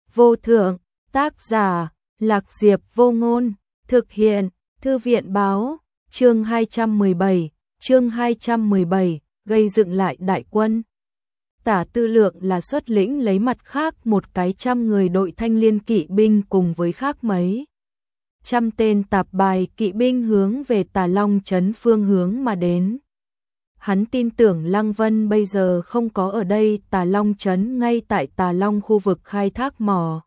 vô thượng, tác giả, Lạc Diệp Vô Ngôn, thực hiện, Thư viện báo, chương 217, gây dựng lại đại quân. Tả Tư Lượng là xuất lĩnh lấy mặt khác một cái 100 người đội thanh liên kỵ binh cùng với khác mấy trăm tên tạp bài kỵ binh hướng về Tà Long trấn phương hướng mà đến. Hắn tin tưởng Lăng Vân bây giờ không có ở đây, Tà Long trấn ngay tại Tà Long khu vực khai thác mỏ.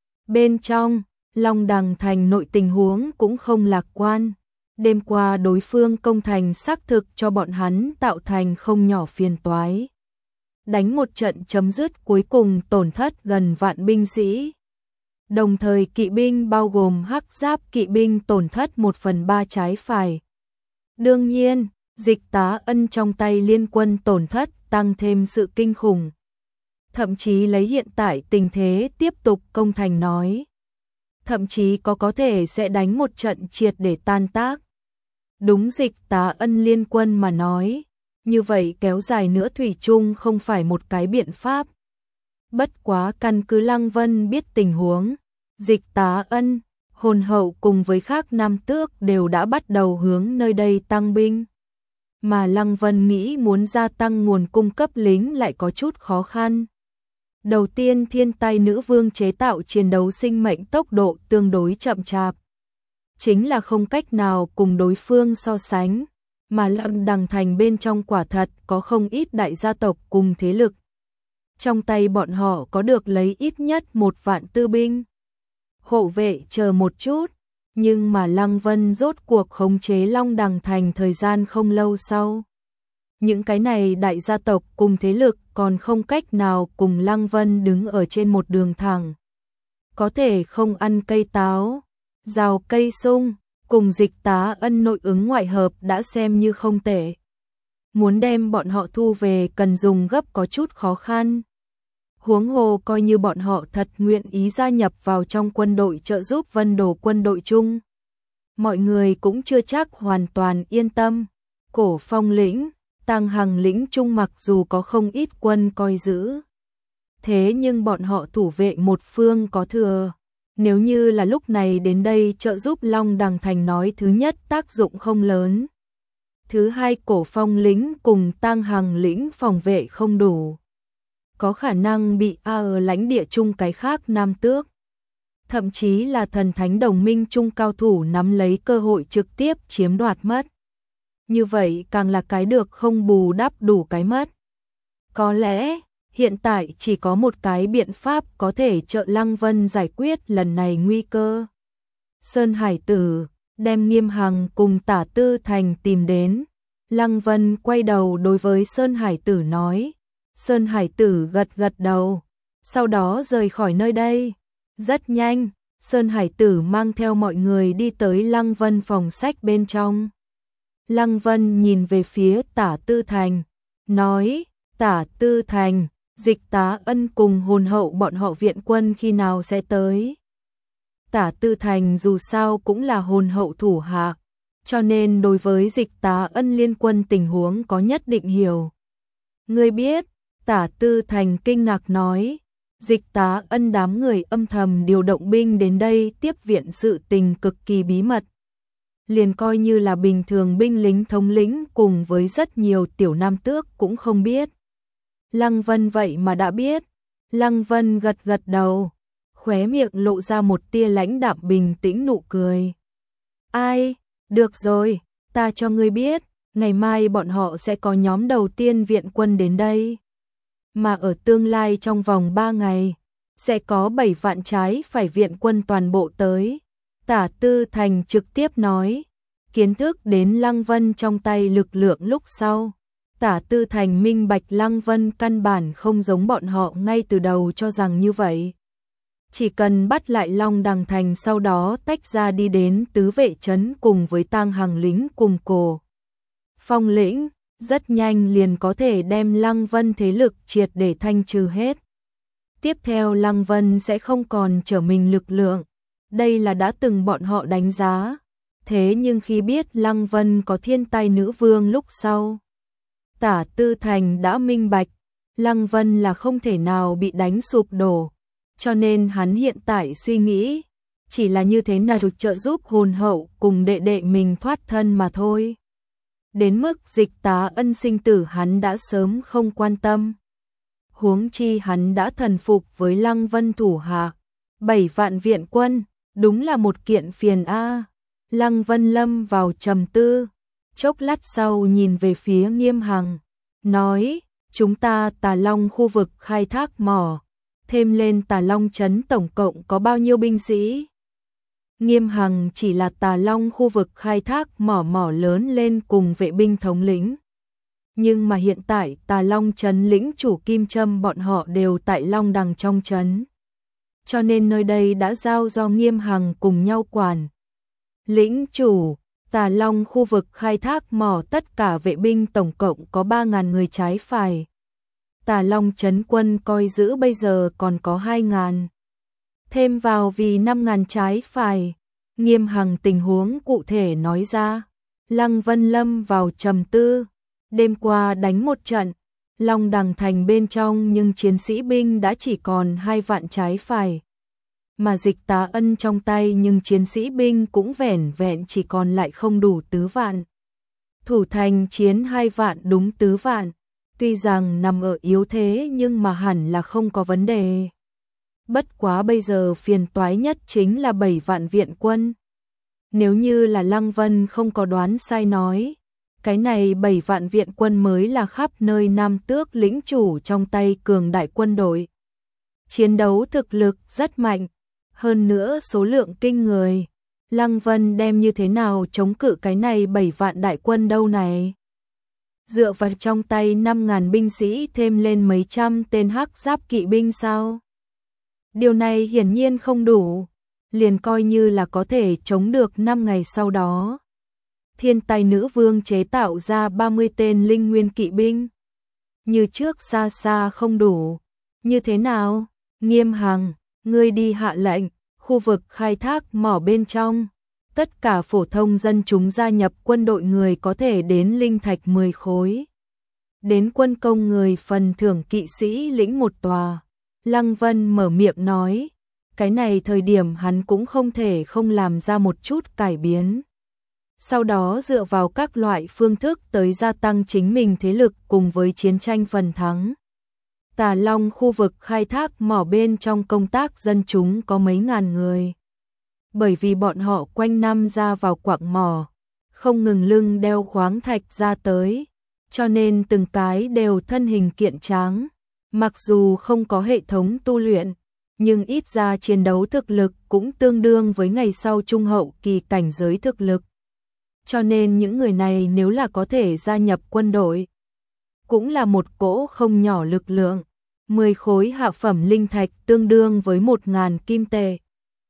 Bên trong, Long Đằng thành nội tình huống cũng không lạc quan. Đêm qua đối phương công thành xác thực cho bọn hắn tạo thành không nhỏ phiền toái. Đánh một trận chấm dứt cuối cùng tổn thất gần vạn binh sĩ. Đồng thời kỵ binh bao gồm hắc giáp kỵ binh tổn thất 1/3 trái phải. Đương nhiên, Dịch Tá Ân trong tay liên quân tổn thất tăng thêm sự kinh khủng. Thậm chí lấy hiện tại tình thế tiếp tục công thành nói. Thậm chí có thể sẽ đánh một trận triệt để tan tác. Đúng Dịch Tá Ân liên quân mà nói, như vậy kéo dài nữa thủy chung không phải một cái biện pháp. Bất quá căn cứ Lăng Vân biết tình huống, Dịch Tá Ân, Hồn Hậu cùng với khác nam tước đều đã bắt đầu hướng nơi đây tăng binh. Mà Lăng Vân nghĩ muốn gia tăng nguồn cung cấp lính lại có chút khó khăn. Đầu tiên Thiên Tai Nữ Vương chế tạo chiến đấu sinh mệnh tốc độ tương đối chậm chạp. Chính là không cách nào cùng đối phương so sánh, mà Long Đằng thành bên trong quả thật có không ít đại gia tộc cùng thế lực. Trong tay bọn họ có được lấy ít nhất 1 vạn tư binh. Hộ vệ chờ một chút, nhưng mà Lăng Vân rốt cuộc khống chế Long Đằng thành thời gian không lâu sau. Những cái này đại gia tộc cùng thế lực còn không cách nào cùng Lăng Vân đứng ở trên một đường thẳng. Có thể không ăn cây táo, rào cây sung, cùng Dịch Tá Ân nội ứng ngoại hợp đã xem như không tệ. Muốn đem bọn họ thu về cần dùng gấp có chút khó khăn. Huống hồ coi như bọn họ thật nguyện ý gia nhập vào trong quân đội trợ giúp Vân Đồ quân đội chung. Mọi người cũng chưa chắc hoàn toàn yên tâm. Cổ Phong lĩnh, Tàng Hằng lĩnh chung mặc dù có không ít quân coi giữ. Thế nhưng bọn họ thủ vệ một phương có thừa. Nếu như là lúc này đến đây trợ giúp Long Đằng thành nói thứ nhất tác dụng không lớn. Thứ hai Cổ Phong lĩnh cùng Tàng Hằng lĩnh phòng vệ không đủ. Có khả năng bị ở lãnh địa chung cái khác nam tước. Thậm chí là thần thánh đồng minh chung cao thủ nắm lấy cơ hội trực tiếp chiếm đoạt mất. Như vậy càng là cái được không bù đắp đủ cái mất. Có lẽ, hiện tại chỉ có một cái biện pháp có thể trợ Lăng Vân giải quyết lần này nguy cơ. Sơn Hải Tử, đem Nghiêm Hằng cùng Tả Tư Thành tìm đến. Lăng Vân quay đầu đối với Sơn Hải Tử nói. Sơn Hải Tử gật gật đầu, sau đó rời khỏi nơi đây. Rất nhanh, Sơn Hải Tử mang theo mọi người đi tới Lăng Vân phòng sách bên trong. Lăng Vân nhìn về phía Tả Tư Thành, nói, Tả Tư Thành, Dịch Tá Ân cùng Hồn Hậu bọn họ viện quân khi nào sẽ tới. Tả Tư Thành dù sao cũng là Hồn Hậu thủ hạ, cho nên đối với Dịch Tá Ân liên quân tình huống có nhất định hiểu. Ngươi biết, Tả Tư Thành kinh ngạc nói, Dịch Tá Ân đám người âm thầm điều động binh đến đây tiếp viện sự tình cực kỳ bí mật. Liền coi như là bình thường binh lính thống lĩnh cùng với rất nhiều tiểu nam tước cũng không biết. Lăng Vân vậy mà đã biết. Lăng Vân gật gật đầu, khóe miệng lộ ra một tia lãnh đạm bình tĩnh nụ cười. Ai, được rồi, ta cho ngươi biết, ngày mai bọn họ sẽ có nhóm đầu tiên viện quân đến đây. Mà ở tương lai trong vòng 3 ngày, sẽ có 7 vạn trái phải viện quân toàn bộ tới. Tả Tư Thành trực tiếp nói, kiến thức đến Lăng Vân trong tay lực lượng lúc sau. Tả Tư Thành minh bạch Lăng Vân căn bản không giống bọn họ ngay từ đầu cho rằng như vậy. Chỉ cần bắt lại Long Đằng thành sau đó tách ra đi đến Tứ Vệ trấn cùng với Tàng Hằng lính cùng Cổ Phong lĩnh, rất nhanh liền có thể đem Lăng Vân thế lực triệt để thanh trừ hết. Tiếp theo Lăng Vân sẽ không còn trở mình lực lượng. Đây là đã từng bọn họ đánh giá. Thế nhưng khi biết Lăng Vân có Thiên Tai Nữ Vương lúc sau, Tả Tư Thành đã minh bạch, Lăng Vân là không thể nào bị đánh sụp đổ. cho nên hắn hiện tại suy nghĩ chỉ là như thế nào trợ giúp hồn hậu cùng đệ đệ mình thoát thân mà thôi. Đến mức Dịch Tá Ân sinh tử hắn đã sớm không quan tâm. Huống chi hắn đã thần phục với Lăng Vân thủ hạ 7 vạn viện quân, đúng là một kiện phiền a. Lăng Vân lâm vào trầm tư, chốc lát sau nhìn về phía Nghiêm Hằng, nói, chúng ta Tà Long khu vực khai thác mỏ, thêm lên Tà Long trấn tổng cộng có bao nhiêu binh sĩ? Nghiêm Hằng chỉ là Tà Long khu vực khai thác mỏ lớn lên cùng vệ binh thống lĩnh. Nhưng mà hiện tại Tà Long trấn lĩnh chủ Kim Trâm bọn họ đều tại Long Đằng trong trấn. Cho nên nơi đây đã giao do Nghiêm Hằng cùng nhau quản. Lĩnh chủ, Tà Long khu vực khai thác mỏ tất cả vệ binh tổng cộng có 3.000 người trái phải. Tà Long trấn quân coi giữ bây giờ còn có 2.000. Thêm vào vì 5.000 trái phải. Nghiêm Hằng tình huống cụ thể nói ra. Lăng Vân lâm vào trầm tư. Đêm qua đánh một trận, Long Đằng thành bên trong nhưng chiến sĩ binh đã chỉ còn 2 vạn trái phải. Mà Dịch Tá Ân trong tay nhưng chiến sĩ binh cũng vẻn vẹn chỉ còn lại không đủ tứ vạn. Thủ thành chiến 2 vạn đúng tứ vạn, tuy rằng nằm ở yếu thế nhưng mà hẳn là không có vấn đề. Bất quá bây giờ phiền toái nhất chính là 7 vạn viện quân. Nếu như là Lăng Vân không có đoán sai nói, cái này 7 vạn viện quân mới là khắp nơi Nam Tước lĩnh chủ trong tay cường đại quân đội. Chiến đấu thực lực rất mạnh, hơn nữa số lượng kinh người. Lăng Vân đem như thế nào chống cự cái này 7 vạn đại quân đâu này? Dựa vào trong tay 5.000 binh sĩ thêm lên mấy trăm tên hắc giáp kỵ binh sao? Điều này hiển nhiên không đủ, liền coi như là có thể chống được 5 ngày sau đó. Thiên Tài Nữ Vương chế tạo ra 30 tên linh nguyên kỵ binh. Như trước xa xa không đủ. Như thế nào? Nghiêm Hằng, ngươi đi hạ lệnh, khu vực khai thác mỏ bên trong. Tất cả phổ thông dân chúng gia nhập quân đội người có thể đến linh thạch 10 khối. Đến quân công người phần thưởng kỵ sĩ lĩnh 1 tòa. Lăng Vân mở miệng nói. Cái này thời điểm hắn cũng không thể không làm ra một chút cải biến. Sau đó dựa vào các loại phương thức tới gia tăng chính mình thế lực cùng với chiến tranh phần thắng. Tà Long khu vực khai thác mỏ bên trong công tác dân chúng có mấy ngàn người. Bởi vì bọn họ quanh năm ra vào quặng mỏ, không ngừng lưng đeo khoáng thạch ra tới, cho nên từng cái đều thân hình kiện tráng. Mặc dù không có hệ thống tu luyện, nhưng ít ra chiến đấu thực lực cũng tương đương với ngày sau trung hậu kỳ cảnh giới thực lực. Cho nên những người này nếu là có thể gia nhập quân đội, cũng là một cỗ không nhỏ lực lượng. 10 khối hạ phẩm linh thạch tương đương với 1.000 kim tệ.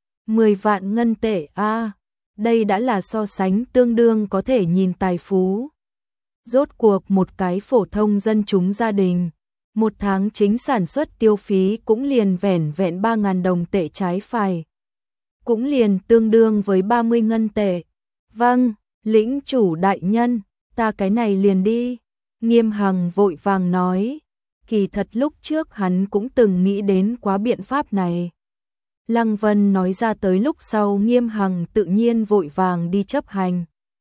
10 vạn ngân tệ a, đây đã là so sánh tương đương có thể nhìn tài phú. Rốt cuộc một cái phổ thông dân chúng gia đình, một tháng chính sản xuất tiêu phí cũng liền vẻn vẹn 3.000 đồng tệ trái phải. Cũng liền tương đương với 30 ngân tệ. Vâng, lĩnh chủ đại nhân, ta cái này liền đi. Nghiêm Hằng vội vàng nói. Kỳ thật lúc trước hắn cũng từng nghĩ đến quá biện pháp này. Lăng Vân nói ra tới lúc sau Nghiêm Hằng tự nhiên vội vàng đi chấp hành.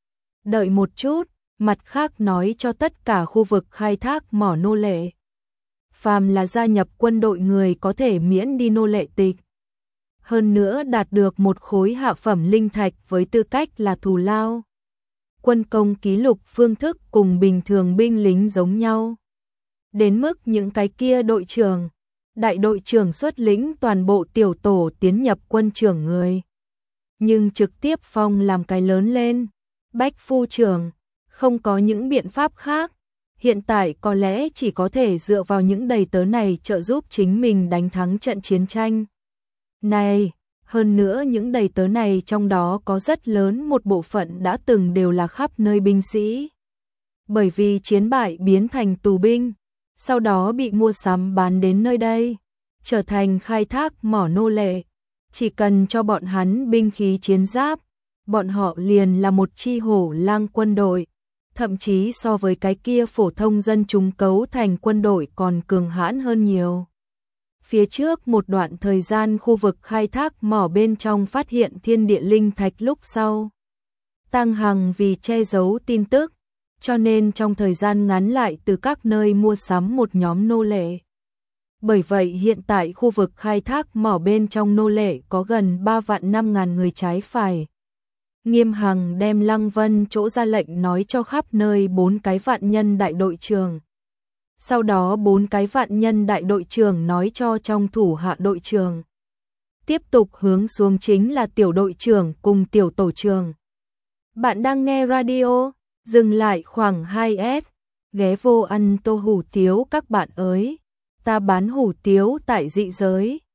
Đợi một chút, mặt khác nói cho tất cả khu vực khai thác mỏ nô lệ. Phàm là gia nhập quân đội người có thể miễn đi nô lệ tịch. Hơn nữa đạt được một khối hạ phẩm linh thạch với tư cách là thù lao. Quân công ký lục phương thức cùng bình thường binh lính giống nhau. Đến mức những cái kia đội trưởng, đại đội trưởng xuất lĩnh toàn bộ tiểu tổ tiến nhập quân trưởng người. Nhưng trực tiếp phong làm cái lớn lên. Bách phu trưởng, không có những biện pháp khác. Hiện tại có lẽ chỉ có thể dựa vào những đầy tớ này trợ giúp chính mình đánh thắng trận chiến tranh. Này, hơn nữa những đầy tớ này trong đó có rất lớn một bộ phận đã từng đều là khắp nơi binh sĩ. Bởi vì chiến bại biến thành tù binh, sau đó bị mua sắm bán đến nơi đây, trở thành khai thác mỏ nô lệ. Chỉ cần cho bọn hắn binh khí chiến giáp, bọn họ liền là một chi hổ lang quân đội, thậm chí so với cái kia phổ thông dân chúng cấu thành quân đội còn cường hãn hơn nhiều. Phía trước một đoạn thời gian khu vực khai thác mỏ bên trong phát hiện thiên địa linh thạch lúc sau. Tăng Hằng vì che giấu tin tức, cho nên trong thời gian ngắn lại từ các nơi mua sắm một nhóm nô lệ. Bởi vậy hiện tại khu vực khai thác mỏ bên trong nô lệ có gần 3 vạn 5 ngàn người trái phải. Nghiêm Hằng đem Lăng Vân chỗ ra lệnh nói cho khắp nơi 4 cái vạn nhân đại đội trưởng. Sau đó 4 cái vạn nhân đại đội trưởng nói cho trong thủ hạ đội trưởng. Tiếp tục hướng xuống chính là tiểu đội trưởng cùng tiểu tổ trưởng. Bạn đang nghe radio, dừng lại khoảng 2S, ghé vô ăn tô hủ tiếu các bạn ơi. Ta bán hủ tiếu tại dị giới.